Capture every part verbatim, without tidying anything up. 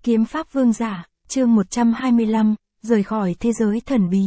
Kiếm pháp vương giả, chương một trăm hai mươi lăm, rời khỏi thế giới thần bí.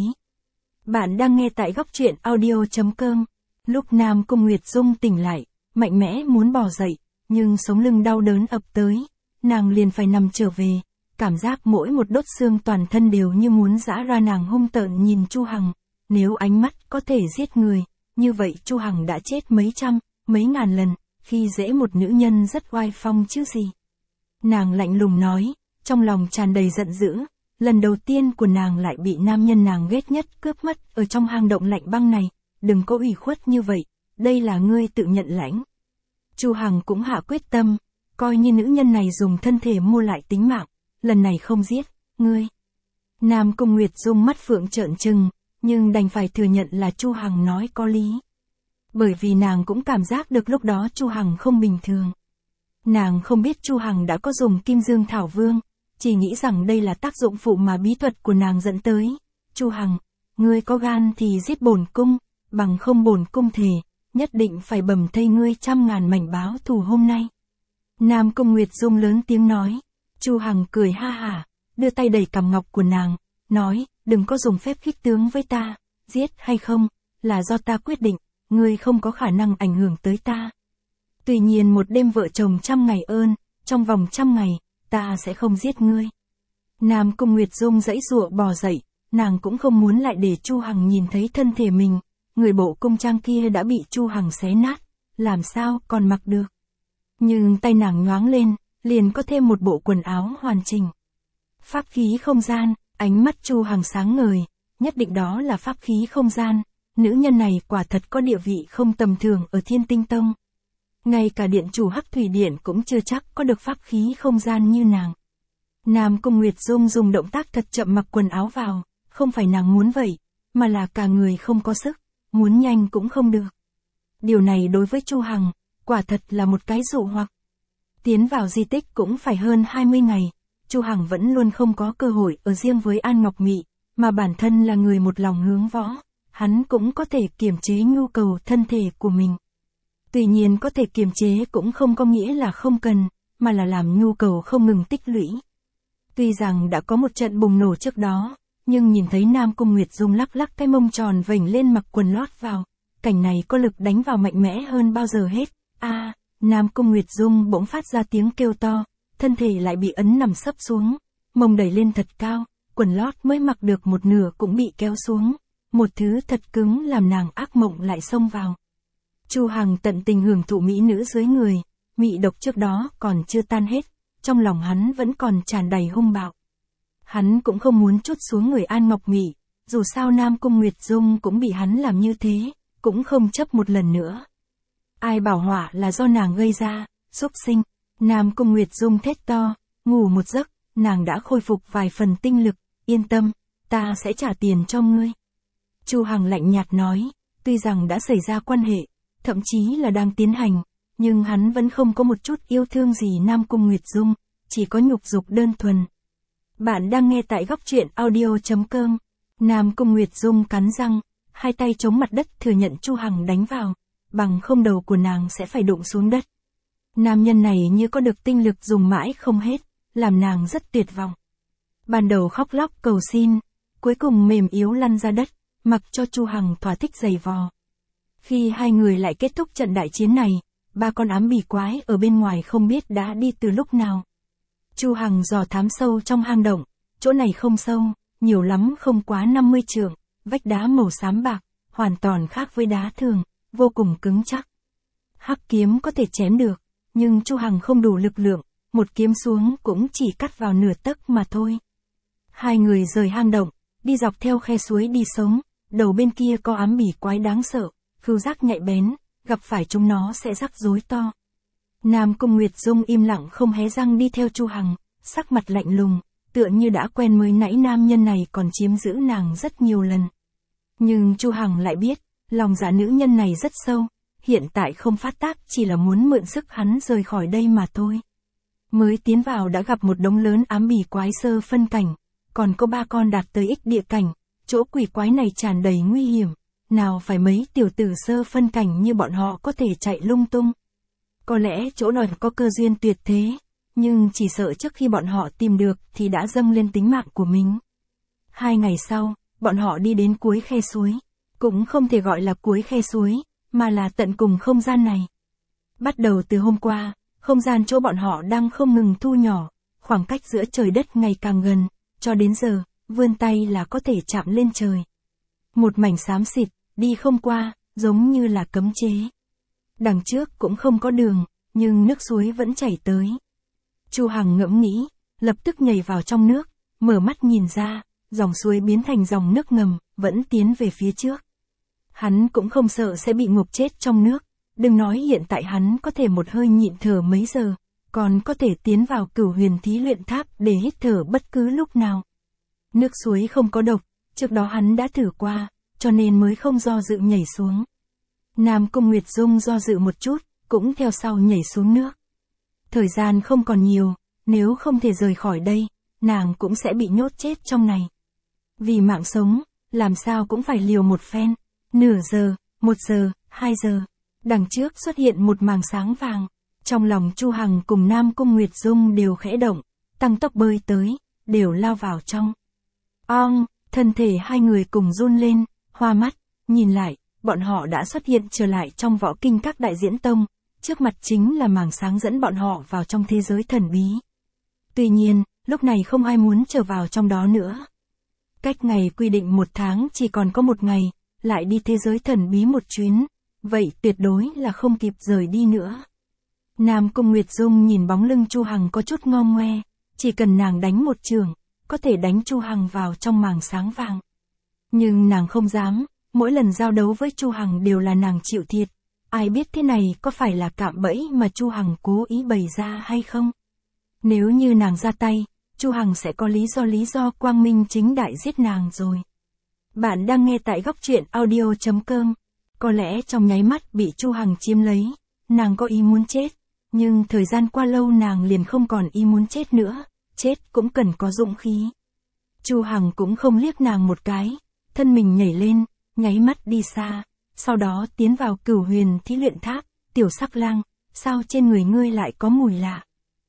Bạn đang nghe tại góc truyện audio.com. Lúc Nam Cung Nguyệt Dung tỉnh lại, mạnh mẽ muốn bò dậy, nhưng sống lưng đau đớn ập tới, nàng liền phải nằm trở về, cảm giác mỗi một đốt xương toàn thân đều như muốn giã ra. Nàng hung tợn nhìn Chu Hằng, nếu ánh mắt có thể giết người, như vậy Chu Hằng đã chết mấy trăm, mấy ngàn lần, khi dễ một nữ nhân rất oai phong chứ gì. Nàng lạnh lùng nói, trong lòng tràn đầy giận dữ, lần đầu tiên của nàng lại bị nam nhân nàng ghét nhất cướp mất ở trong hang động lạnh băng này, đừng có ủy khuất như vậy, đây là ngươi tự nhận lãnh. Chu Hằng cũng hạ quyết tâm, coi như nữ nhân này dùng thân thể mua lại tính mạng, lần này không giết, ngươi. Nam Cung Nguyệt Dung mắt phượng trợn trừng, nhưng đành phải thừa nhận là Chu Hằng nói có lý. Bởi vì nàng cũng cảm giác được lúc đó Chu Hằng không bình thường. Nàng không biết Chu Hằng đã có dùng Kim Dương Thảo Vương, chỉ nghĩ rằng đây là tác dụng phụ mà bí thuật của nàng dẫn tới. Chu Hằng, ngươi có gan thì giết bổn cung, bằng không bổn cung thề, nhất định phải bầm thây ngươi trăm ngàn mảnh báo thù hôm nay. Nam Cung Nguyệt Dung lớn tiếng nói. Chu Hằng cười ha hả, đưa tay đẩy cằm ngọc của nàng, nói, đừng có dùng phép khích tướng với ta, giết hay không, là do ta quyết định, ngươi không có khả năng ảnh hưởng tới ta. Tuy nhiên một đêm vợ chồng trăm ngày ơn, trong vòng trăm ngày, ta sẽ không giết ngươi. Nam Cung Nguyệt Dung giãy giụa bò dậy, nàng cũng không muốn lại để Chu Hằng nhìn thấy thân thể mình, người bộ cung trang kia đã bị Chu Hằng xé nát, làm sao còn mặc được. Nhưng tay nàng nhoáng lên, liền có thêm một bộ quần áo hoàn chỉnh. Pháp khí không gian, ánh mắt Chu Hằng sáng ngời, nhất định đó là pháp khí không gian, nữ nhân này quả thật có địa vị không tầm thường ở Thiên Tinh Tông. Ngay cả điện chủ Hắc Thủy Điện cũng chưa chắc có được pháp khí không gian như nàng. Nam Cung Nguyệt Dung dùng động tác thật chậm mặc quần áo vào, không phải nàng muốn vậy, mà là cả người không có sức, muốn nhanh cũng không được. Điều này đối với Chu Hằng, quả thật là một cái dụ hoặc. Tiến vào di tích cũng phải hơn hai mươi ngày, Chu Hằng vẫn luôn không có cơ hội ở riêng với An Ngọc Mị, mà bản thân là người một lòng hướng võ, hắn cũng có thể kiềm chế nhu cầu thân thể của mình. Tuy nhiên có thể kiềm chế cũng không có nghĩa là không cần, mà là làm nhu cầu không ngừng tích lũy. Tuy rằng đã có một trận bùng nổ trước đó, nhưng nhìn thấy Nam Cung Nguyệt Dung lắc lắc cái mông tròn vểnh lên mặc quần lót vào, cảnh này có lực đánh vào mạnh mẽ hơn bao giờ hết. A, à, Nam Cung Nguyệt Dung bỗng phát ra tiếng kêu to, thân thể lại bị ấn nằm sấp xuống, mông đẩy lên thật cao, quần lót mới mặc được một nửa cũng bị kéo xuống, một thứ thật cứng làm nàng ác mộng lại xông vào. Chu Hằng tận tình hưởng thụ mỹ nữ dưới người, mị độc trước đó còn chưa tan hết, trong lòng hắn vẫn còn tràn đầy hung bạo. Hắn cũng không muốn trút xuống người An Ngọc Mị, dù sao Nam Cung Nguyệt Dung cũng bị hắn làm như thế, cũng không chấp một lần nữa. Ai bảo họa là do nàng gây ra, xúc sinh. Nam Cung Nguyệt Dung thét to, ngủ một giấc, nàng đã khôi phục vài phần tinh lực, yên tâm, ta sẽ trả tiền cho ngươi. Chu Hằng lạnh nhạt nói, tuy rằng đã xảy ra quan hệ, thậm chí là đang tiến hành, nhưng hắn vẫn không có một chút yêu thương gì Nam Cung Nguyệt Dung, chỉ có nhục dục đơn thuần. Bạn đang nghe tại góc truyện audio.com. Nam Cung Nguyệt Dung cắn răng, hai tay chống mặt đất thừa nhận Chu Hằng đánh vào, bằng không đầu của nàng sẽ phải đụng xuống đất. Nam nhân này như có được tinh lực dùng mãi không hết, làm nàng rất tuyệt vọng. Ban đầu khóc lóc cầu xin, cuối cùng mềm yếu lăn ra đất, mặc cho Chu Hằng thỏa thích giày vò. Khi hai người lại kết thúc trận đại chiến này, ba con ám bỉ quái ở bên ngoài không biết đã đi từ lúc nào. Chu Hằng dò thám sâu trong hang động, chỗ này không sâu, nhiều lắm không quá năm mươi trượng, vách đá màu xám bạc, hoàn toàn khác với đá thường, vô cùng cứng chắc. Hắc kiếm có thể chém được, nhưng Chu Hằng không đủ lực lượng, một kiếm xuống cũng chỉ cắt vào nửa tấc mà thôi. Hai người rời hang động, đi dọc theo khe suối đi sống, đầu bên kia có ám bỉ quái đáng sợ, khứu giác nhạy bén, gặp phải chúng nó sẽ rắc rối to. Nam Cung Nguyệt Dung im lặng không hé răng đi theo Chu Hằng, sắc mặt lạnh lùng, tựa như đã quen mới nãy nam nhân này còn chiếm giữ nàng rất nhiều lần. Nhưng Chu Hằng lại biết, lòng dạ nữ nhân này rất sâu, hiện tại không phát tác chỉ là muốn mượn sức hắn rời khỏi đây mà thôi. Mới tiến vào đã gặp một đống lớn ám bỉ quái sơ phân cảnh, còn có ba con đạt tới ích địa cảnh, chỗ quỷ quái này tràn đầy nguy hiểm, nào phải mấy tiểu tử sơ phân cảnh như bọn họ có thể chạy lung tung. Có lẽ chỗ này có cơ duyên tuyệt thế, nhưng chỉ sợ trước khi bọn họ tìm được thì đã dâng lên tính mạng của mình. Hai ngày sau, bọn họ đi đến cuối khe suối. Cũng không thể gọi là cuối khe suối, mà là tận cùng không gian này. Bắt đầu từ hôm qua, không gian chỗ bọn họ đang không ngừng thu nhỏ, khoảng cách giữa trời đất ngày càng gần, cho đến giờ, vươn tay là có thể chạm lên trời. Một mảnh xám xịt, đi không qua, giống như là cấm chế. Đằng trước cũng không có đường, nhưng nước suối vẫn chảy tới. Chu Hằng ngẫm nghĩ, lập tức nhảy vào trong nước, mở mắt nhìn ra, dòng suối biến thành dòng nước ngầm, vẫn tiến về phía trước. Hắn cũng không sợ sẽ bị ngục chết trong nước, đừng nói hiện tại hắn có thể một hơi nhịn thở mấy giờ, còn có thể tiến vào Cửu Huyền Thí Luyện Tháp để hít thở bất cứ lúc nào. Nước suối không có độc, trước đó hắn đã thử qua, cho nên mới không do dự nhảy xuống. Nam Cung Nguyệt Dung do dự một chút, cũng theo sau nhảy xuống nước. Thời gian không còn nhiều, nếu không thể rời khỏi đây, nàng cũng sẽ bị nhốt chết trong này. Vì mạng sống, làm sao cũng phải liều một phen. Nửa giờ, một giờ, hai giờ, đằng trước xuất hiện một màng sáng vàng. Trong lòng Chu Hằng cùng Nam Cung Nguyệt Dung đều khẽ động, tăng tốc bơi tới, đều lao vào trong. Ong, thân thể hai người cùng run lên, hoa mắt, nhìn lại, bọn họ đã xuất hiện trở lại trong võ kinh các đại diễn tông, trước mặt chính là màng sáng dẫn bọn họ vào trong thế giới thần bí. Tuy nhiên, lúc này không ai muốn trở vào trong đó nữa. Cách ngày quy định một tháng chỉ còn có một ngày, lại đi thế giới thần bí một chuyến, vậy tuyệt đối là không kịp rời đi nữa. Nam Cung Nguyệt Dung nhìn bóng lưng Chu Hằng có chút ngo ngoe, chỉ cần nàng đánh một trường, có thể đánh Chu Hằng vào trong màng sáng vàng. Nhưng nàng không dám, mỗi lần giao đấu với Chu Hằng đều là nàng chịu thiệt, ai biết thế này có phải là cạm bẫy mà Chu Hằng cố ý bày ra hay không? Nếu như nàng ra tay, Chu Hằng sẽ có lý do lý do quang minh chính đại giết nàng rồi. Bạn đang nghe tại góc truyện audio chấm com. Có lẽ trong nháy mắt bị Chu Hằng chiếm lấy, nàng có ý muốn chết, nhưng thời gian qua lâu nàng liền không còn ý muốn chết nữa, chết cũng cần có dũng khí. Chu Hằng cũng không liếc nàng một cái, thân mình nhảy lên, nháy mắt đi xa, sau đó tiến vào Cửu Huyền Thí Luyện Tháp. Tiểu Sắc Lang, sao trên người ngươi lại có mùi lạ?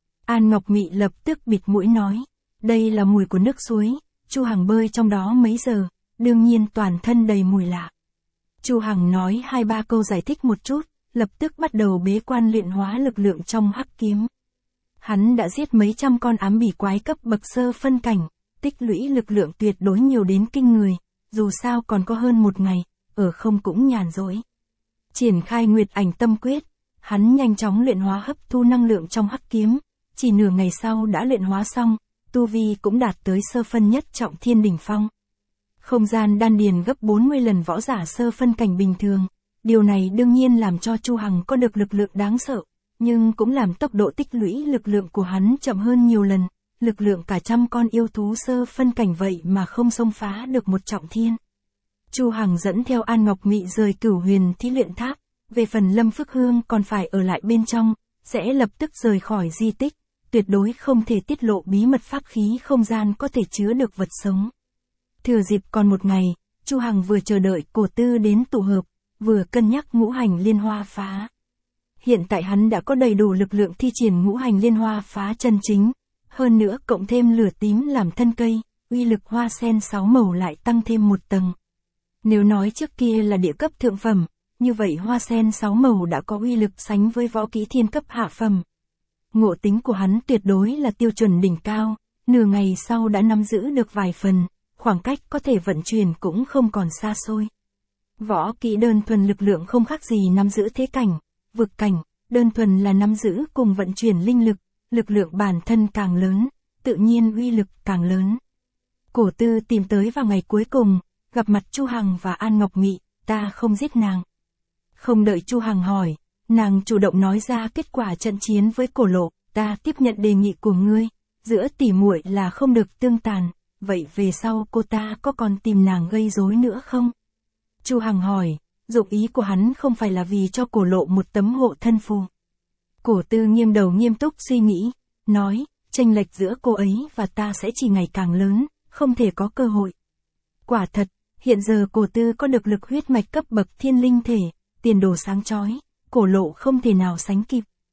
An Ngọc Mị lập tức bịt mũi nói, đây là mùi của nước suối, Chu Hằng bơi trong đó mấy giờ, đương nhiên toàn thân đầy mùi lạ. Chu Hằng nói hai ba câu giải thích một chút, lập tức bắt đầu bế quan luyện hóa lực lượng trong hắc kiếm. Hắn đã giết mấy trăm con ám bỉ quái cấp bậc sơ phân cảnh, tích lũy lực lượng tuyệt đối nhiều đến kinh người, dù sao còn có hơn một ngày, ở không cũng nhàn rỗi. Triển khai Nguyệt Ảnh Tâm Quyết, hắn nhanh chóng luyện hóa hấp thu năng lượng trong hắc kiếm, chỉ nửa ngày sau đã luyện hóa xong, tu vi cũng đạt tới sơ phân nhất trọng thiên đỉnh phong. Không gian đan điền gấp bốn mươi lần võ giả sơ phân cảnh bình thường, điều này đương nhiên làm cho Chu Hằng có được lực lượng đáng sợ, nhưng cũng làm tốc độ tích lũy lực lượng của hắn chậm hơn nhiều lần, lực lượng cả trăm con yêu thú sơ phân cảnh vậy mà không xông phá được một trọng thiên. Chu Hằng dẫn theo An Ngọc Mị rời Cửu Huyền Thí Luyện Tháp, về phần Lâm Phước Hương còn phải ở lại bên trong, sẽ lập tức rời khỏi di tích, tuyệt đối không thể tiết lộ bí mật pháp khí không gian có thể chứa được vật sống. Thừa dịp còn một ngày, Chu Hằng vừa chờ đợi Cổ Tư đến tụ hợp, vừa cân nhắc ngũ hành liên hoa phá. Hiện tại hắn đã có đầy đủ lực lượng thi triển ngũ hành liên hoa phá chân chính, hơn nữa cộng thêm lửa tím làm thân cây, uy lực hoa sen sáu màu lại tăng thêm một tầng. Nếu nói trước kia là địa cấp thượng phẩm, như vậy hoa sen sáu màu đã có uy lực sánh với võ kỹ thiên cấp hạ phẩm. Ngộ tính của hắn tuyệt đối là tiêu chuẩn đỉnh cao, nửa ngày sau đã nắm giữ được vài phần, khoảng cách có thể vận chuyển cũng không còn xa xôi. Võ kỹ đơn thuần lực lượng không khác gì nắm giữ thế cảnh, vực cảnh, đơn thuần là nắm giữ cùng vận chuyển linh lực, lực lượng bản thân càng lớn, tự nhiên uy lực càng lớn. Cổ Tư tìm tới vào ngày cuối cùng, gặp mặt Chu Hằng và An Ngọc Mị, ta không giết nàng. Không đợi Chu Hằng hỏi, nàng chủ động nói ra kết quả trận chiến với Cổ Lộ, ta tiếp nhận đề nghị của ngươi, giữa tỉ muội là không được tương tàn, vậy về sau cô ta có còn tìm nàng gây rối nữa không? Chu Hằng hỏi, dụng ý của hắn không phải là vì cho Cổ Lộ một tấm hộ thân phù. Cổ Tư nghiêm đầu nghiêm túc suy nghĩ, nói, chênh lệch giữa cô ấy và ta sẽ chỉ ngày càng lớn, không thể có cơ hội. Quả thật, hiện giờ Cổ Tư có được lực huyết mạch cấp bậc thiên linh thể, tiền đồ sáng chói, Cổ Lộ không thể nào sánh kịp.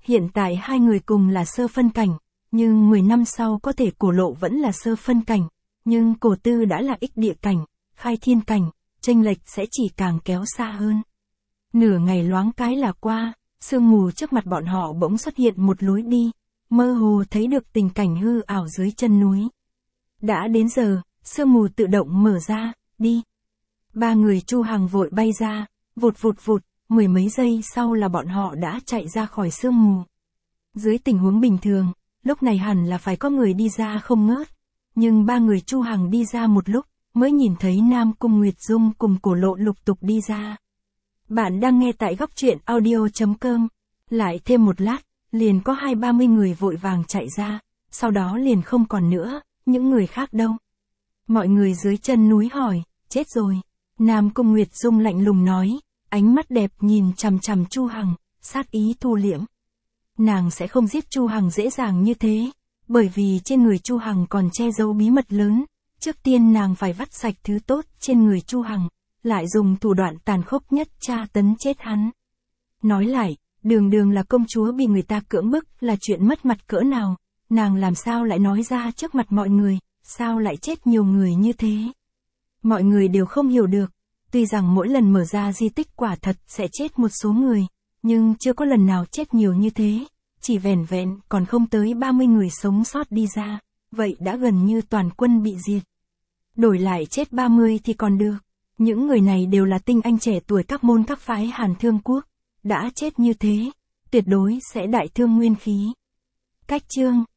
Hiện tại hai người cùng là sơ phân cảnh, nhưng mười năm sau có thể Cổ Lộ vẫn là sơ phân cảnh, nhưng Cổ Tư đã là ích địa cảnh, khai thiên cảnh, chênh lệch sẽ chỉ càng kéo xa hơn. Nửa ngày loáng cái là qua, sương mù trước mặt bọn họ bỗng xuất hiện một lối đi, mơ hồ thấy được tình cảnh hư ảo dưới chân núi. Đã đến giờ, sương mù tự động mở ra, đi. Ba người Chu Hằng vội bay ra, vụt vụt vụt, mười mấy giây sau là bọn họ đã chạy ra khỏi sương mù. Dưới tình huống bình thường, lúc này hẳn là phải có người đi ra không ngớt, nhưng ba người Chu Hằng đi ra một lúc, mới nhìn thấy Nam Cung Nguyệt Dung cùng Cổ Lộ lục tục đi ra. Bạn đang nghe tại góc truyện audio chấm com. Lại thêm một lát, liền có hai ba mươi người vội vàng chạy ra, sau đó liền không còn nữa, những người khác đâu? Mọi người dưới chân núi hỏi, chết rồi. Nam Cung Nguyệt Dung lạnh lùng nói, ánh mắt đẹp nhìn chằm chằm Chu Hằng, sát ý thu liễm. Nàng sẽ không giết Chu Hằng dễ dàng như thế, bởi vì trên người Chu Hằng còn che giấu bí mật lớn, trước tiên nàng phải vắt sạch thứ tốt trên người Chu Hằng, lại dùng thủ đoạn tàn khốc nhất tra tấn chết hắn. Nói lại, đường đường là công chúa bị người ta cưỡng bức là chuyện mất mặt cỡ nào, nàng làm sao lại nói ra trước mặt mọi người, sao lại chết nhiều người như thế. Mọi người đều không hiểu được, tuy rằng mỗi lần mở ra di tích quả thật sẽ chết một số người, nhưng chưa có lần nào chết nhiều như thế, chỉ vẻn vẹn còn không tới ba mươi người sống sót đi ra, vậy đã gần như toàn quân bị diệt. Đổi lại chết ba mươi thì còn được, những người này đều là tinh anh trẻ tuổi các môn các phái Hàn Thương Quốc, đã chết như thế, tuyệt đối sẽ đại thương nguyên khí. Cách chương